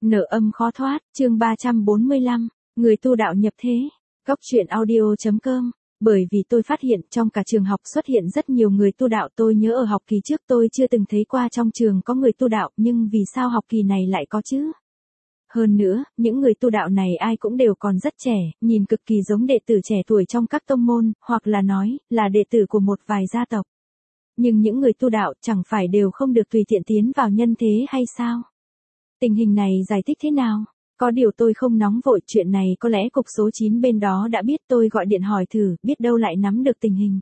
Nợ âm khó thoát, chương 345, người tu đạo nhập thế. Góc truyện audio.com. Bởi vì tôi phát hiện trong cả trường học xuất hiện rất nhiều người tu đạo, tôi nhớ ở học kỳ trước tôi chưa từng thấy qua trong trường có người tu đạo, nhưng vì sao học kỳ này lại có chứ? Hơn nữa, những người tu đạo này ai cũng đều còn rất trẻ, nhìn cực kỳ giống đệ tử trẻ tuổi trong các tông môn, hoặc là nói, là đệ tử của một vài gia tộc. Nhưng những người tu đạo chẳng phải đều không được tùy tiện tiến vào nhân thế hay sao? Tình hình này giải thích thế nào? Có điều tôi không nóng vội, chuyện này có lẽ cục số 9 bên đó đã biết, tôi gọi điện hỏi thử, biết đâu lại nắm được tình hình.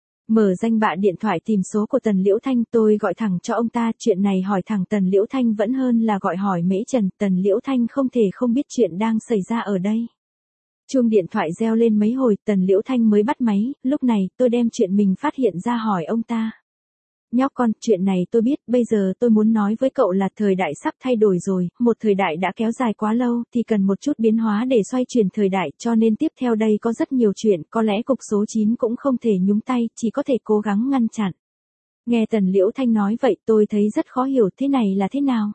Mở danh bạ điện thoại tìm số của Tần Liễu Thanh, tôi gọi thẳng cho ông ta, chuyện này hỏi thẳng Tần Liễu Thanh vẫn hơn là gọi hỏi Mễ Trần, Tần Liễu Thanh không thể không biết chuyện đang xảy ra ở đây. Chuông điện thoại reo lên mấy hồi, Tần Liễu Thanh mới bắt máy, lúc này tôi đem chuyện mình phát hiện ra hỏi ông ta. Nhóc con, chuyện này tôi biết, bây giờ tôi muốn nói với cậu là thời đại sắp thay đổi rồi, một thời đại đã kéo dài quá lâu, thì cần một chút biến hóa để xoay chuyển thời đại, cho nên tiếp theo đây có rất nhiều chuyện, có lẽ cục số 9 cũng không thể nhúng tay, chỉ có thể cố gắng ngăn chặn. Nghe Tần Liễu Thanh nói vậy tôi thấy rất khó hiểu, thế này là thế nào?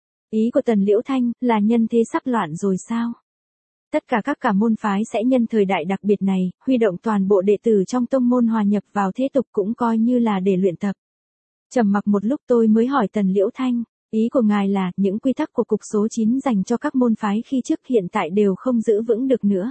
Ý của Tần Liễu Thanh là nhân thế sắp loạn rồi sao? Tất cả các môn phái sẽ nhân thời đại đặc biệt này, huy động toàn bộ đệ tử trong tông môn hòa nhập vào thế tục cũng coi như là để luyện tập. Trầm mặc một lúc tôi mới hỏi Tần Liễu Thanh, ý của ngài là những quy tắc của cục số 9 dành cho các môn phái khi trước hiện tại đều không giữ vững được nữa.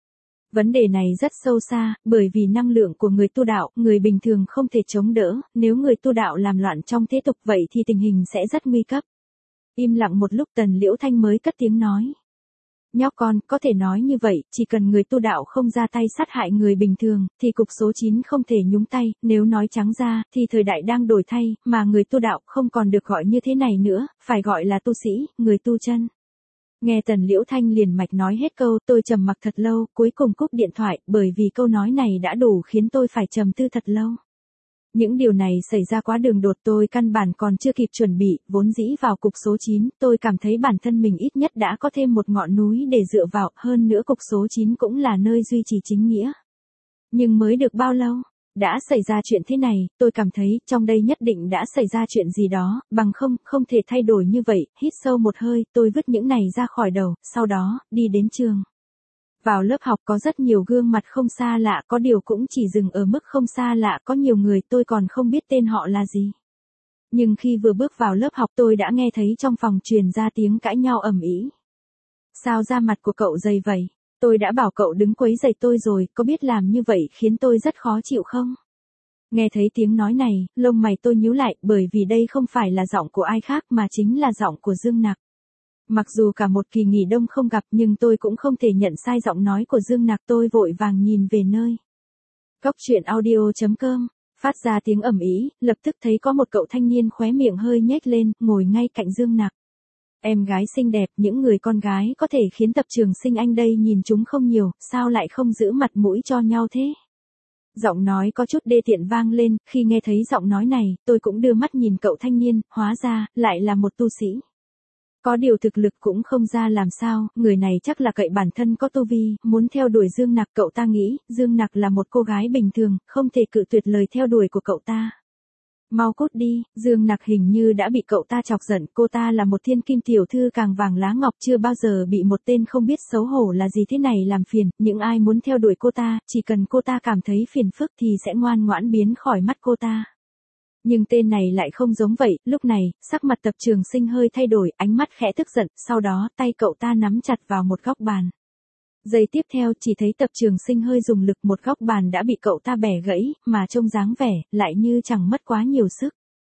Vấn đề này rất sâu xa, bởi vì năng lượng của người tu đạo, người bình thường không thể chống đỡ, nếu người tu đạo làm loạn trong thế tục vậy thì tình hình sẽ rất nguy cấp. Im lặng một lúc Tần Liễu Thanh mới cất tiếng nói. Nhóc con, có thể nói như vậy, chỉ cần người tu đạo không ra tay sát hại người bình thường, thì cục số 9 không thể nhúng tay, nếu nói trắng ra, thì thời đại đang đổi thay, mà người tu đạo không còn được gọi như thế này nữa, phải gọi là tu sĩ, người tu chân. Nghe Tần Liễu Thanh liền mạch nói hết câu, tôi trầm mặc thật lâu, cuối cùng cúp điện thoại, bởi vì câu nói này đã đủ khiến tôi phải trầm tư thật lâu. Những điều này xảy ra quá đường đột, tôi căn bản còn chưa kịp chuẩn bị, vốn dĩ vào cục số 9, tôi cảm thấy bản thân mình ít nhất đã có thêm một ngọn núi để dựa vào, hơn nữa cục số 9 cũng là nơi duy trì chính nghĩa. Nhưng mới được bao lâu, đã xảy ra chuyện thế này, tôi cảm thấy trong đây nhất định đã xảy ra chuyện gì đó, bằng không thể thay đổi như vậy, hít sâu một hơi, tôi vứt những này ra khỏi đầu, sau đó, đi đến trường. Vào lớp học có rất nhiều gương mặt không xa lạ, có điều cũng chỉ dừng ở mức không xa lạ, có nhiều người tôi còn không biết tên họ là gì. Nhưng khi vừa bước vào lớp học tôi đã nghe thấy trong phòng truyền ra tiếng cãi nhau ầm ĩ. Sao da mặt của cậu dày vậy? Tôi đã bảo cậu đứng quấy rầy tôi rồi, có biết làm như vậy khiến tôi rất khó chịu không? Nghe thấy tiếng nói này, lông mày tôi nhíu lại, bởi vì đây không phải là giọng của ai khác mà chính là giọng của Dương Nặc. Mặc dù cả một kỳ nghỉ đông không gặp nhưng tôi cũng không thể nhận sai giọng nói của Dương Nặc, tôi vội vàng nhìn về nơi. Góc truyện audio.com, phát ra tiếng ầm ĩ, lập tức thấy có một cậu thanh niên khóe miệng hơi nhếch lên, ngồi ngay cạnh Dương Nặc. Em gái xinh đẹp, những người con gái có thể khiến tập trường sinh anh đây nhìn chúng không nhiều, sao lại không giữ mặt mũi cho nhau thế? Giọng nói có chút đê tiện vang lên, khi nghe thấy giọng nói này, tôi cũng đưa mắt nhìn cậu thanh niên, hóa ra, lại là một tu sĩ. Có điều thực lực cũng không ra làm sao, người này chắc là cậy bản thân có tu vi, muốn theo đuổi Dương Nặc. Cậu ta nghĩ, Dương Nặc là một cô gái bình thường, không thể cự tuyệt lời theo đuổi của cậu ta. Mau cút đi, Dương Nặc hình như đã bị cậu ta chọc giận, cô ta là một thiên kim tiểu thư càng vàng lá ngọc, chưa bao giờ bị một tên không biết xấu hổ là gì thế này làm phiền, những ai muốn theo đuổi cô ta, chỉ cần cô ta cảm thấy phiền phức thì sẽ ngoan ngoãn biến khỏi mắt cô ta. Nhưng tên này lại không giống vậy, lúc này, sắc mặt tập trường sinh hơi thay đổi, ánh mắt khẽ tức giận, sau đó tay cậu ta nắm chặt vào một góc bàn. Giây tiếp theo chỉ thấy tập trường sinh hơi dùng lực, một góc bàn đã bị cậu ta bẻ gãy, mà trông dáng vẻ, lại như chẳng mất quá nhiều sức.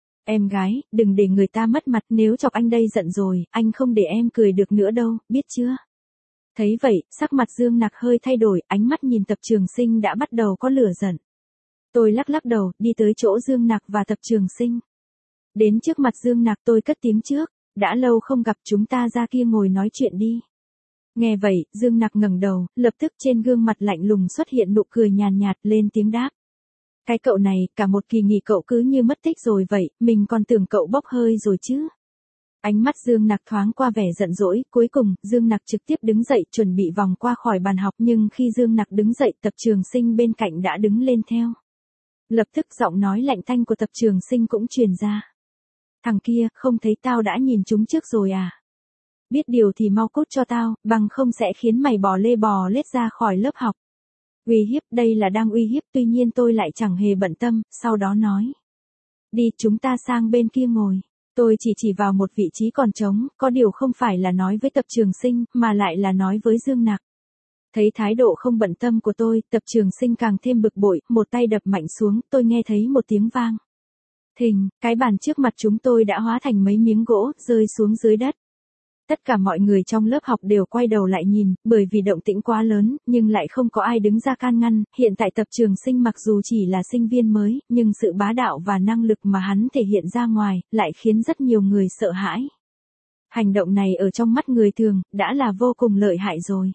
Em gái, đừng để người ta mất mặt, nếu chọc anh đây giận rồi, anh không để em cười được nữa đâu, biết chưa? Thấy vậy, sắc mặt Dương Nặc hơi thay đổi, ánh mắt nhìn tập trường sinh đã bắt đầu có lửa giận. Tôi lắc đầu, đi tới chỗ Dương Nặc và tập trường sinh. Đến trước mặt Dương Nặc tôi cất tiếng trước, đã lâu không gặp, chúng ta ra kia ngồi nói chuyện đi. Nghe vậy, Dương Nặc ngẩng đầu, lập tức trên gương mặt lạnh lùng xuất hiện nụ cười nhàn nhạt, lên tiếng đáp. Cái cậu này, cả một kỳ nghỉ cậu cứ như mất tích rồi vậy, mình còn tưởng cậu bốc hơi rồi chứ. Ánh mắt Dương Nặc thoáng qua vẻ giận dỗi, cuối cùng, Dương Nặc trực tiếp đứng dậy chuẩn bị vòng qua khỏi bàn học, nhưng khi Dương Nặc đứng dậy tập trường sinh bên cạnh đã đứng lên theo. Lập tức giọng nói lạnh tanh của tập trường sinh cũng truyền ra. Thằng kia, không thấy tao đã nhìn chúng trước rồi à? Biết điều thì mau cút cho tao, bằng không sẽ khiến mày bò lê bò lết ra khỏi lớp học. Uy hiếp, đây là đang uy hiếp, tuy nhiên tôi lại chẳng hề bận tâm, sau đó nói. Đi, chúng ta sang bên kia ngồi. Tôi chỉ vào một vị trí còn trống, có điều không phải là nói với Tập Trường Sinh, mà lại là nói với Dương Nặc. Thấy thái độ không bận tâm của tôi, Tập Trường Sinh càng thêm bực bội, một tay đập mạnh xuống, tôi nghe thấy một tiếng vang. Thình, cái bàn trước mặt chúng tôi đã hóa thành mấy miếng gỗ, rơi xuống dưới đất. Tất cả mọi người trong lớp học đều quay đầu lại nhìn, bởi vì động tĩnh quá lớn, nhưng lại không có ai đứng ra can ngăn. Hiện tại Tập Trường Sinh mặc dù chỉ là sinh viên mới, nhưng sự bá đạo và năng lực mà hắn thể hiện ra ngoài, lại khiến rất nhiều người sợ hãi. Hành động này ở trong mắt người thường, đã là vô cùng lợi hại rồi.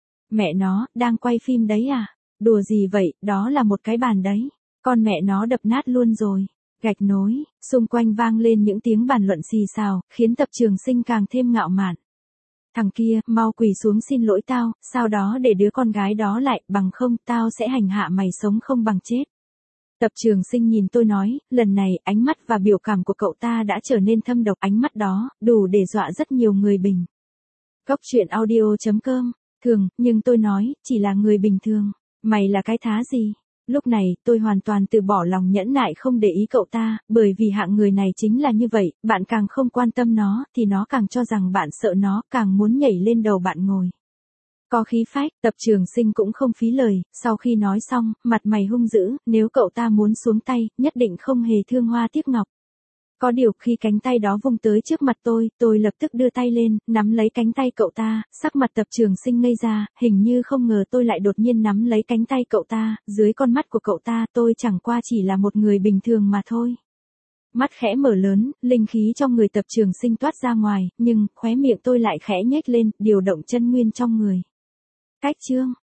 Mẹ nó, đang quay phim đấy à? Đùa gì vậy, đó là một cái bàn đấy. Con mẹ nó đập nát luôn rồi. Gạch nối, xung quanh vang lên những tiếng bàn luận xì xào, khiến Tập Trường Sinh càng thêm ngạo mạn. Thằng kia, mau quỳ xuống xin lỗi tao, sau đó để đứa con gái đó lại, bằng không tao sẽ hành hạ mày sống không bằng chết. Tập Trường Sinh nhìn tôi nói, lần này ánh mắt và biểu cảm của cậu ta đã trở nên thâm độc, ánh mắt đó, đủ để dọa rất nhiều người bình. Góc truyện audio.com, thường, nhưng tôi nói, chỉ là người bình thường, mày là cái thá gì? Lúc này, tôi hoàn toàn từ bỏ lòng nhẫn nại không để ý cậu ta, bởi vì hạng người này chính là như vậy, bạn càng không quan tâm nó, thì nó càng cho rằng bạn sợ nó, càng muốn nhảy lên đầu bạn ngồi. Có khí phách, Tập Trường Sinh cũng không phí lời, sau khi nói xong, mặt mày hung dữ, nếu cậu ta muốn xuống tay, nhất định không hề thương hoa tiếc ngọc. Có điều khi cánh tay đó vung tới trước mặt tôi lập tức đưa tay lên, nắm lấy cánh tay cậu ta, sắc mặt Tập Trường Sinh ngây ra, hình như không ngờ tôi lại đột nhiên nắm lấy cánh tay cậu ta, dưới con mắt của cậu ta tôi chẳng qua chỉ là một người bình thường mà thôi. Mắt khẽ mở lớn, linh khí trong người Tập Trường Sinh toát ra ngoài, nhưng khóe miệng tôi lại khẽ nhếch lên, điều động chân nguyên trong người. Cách chương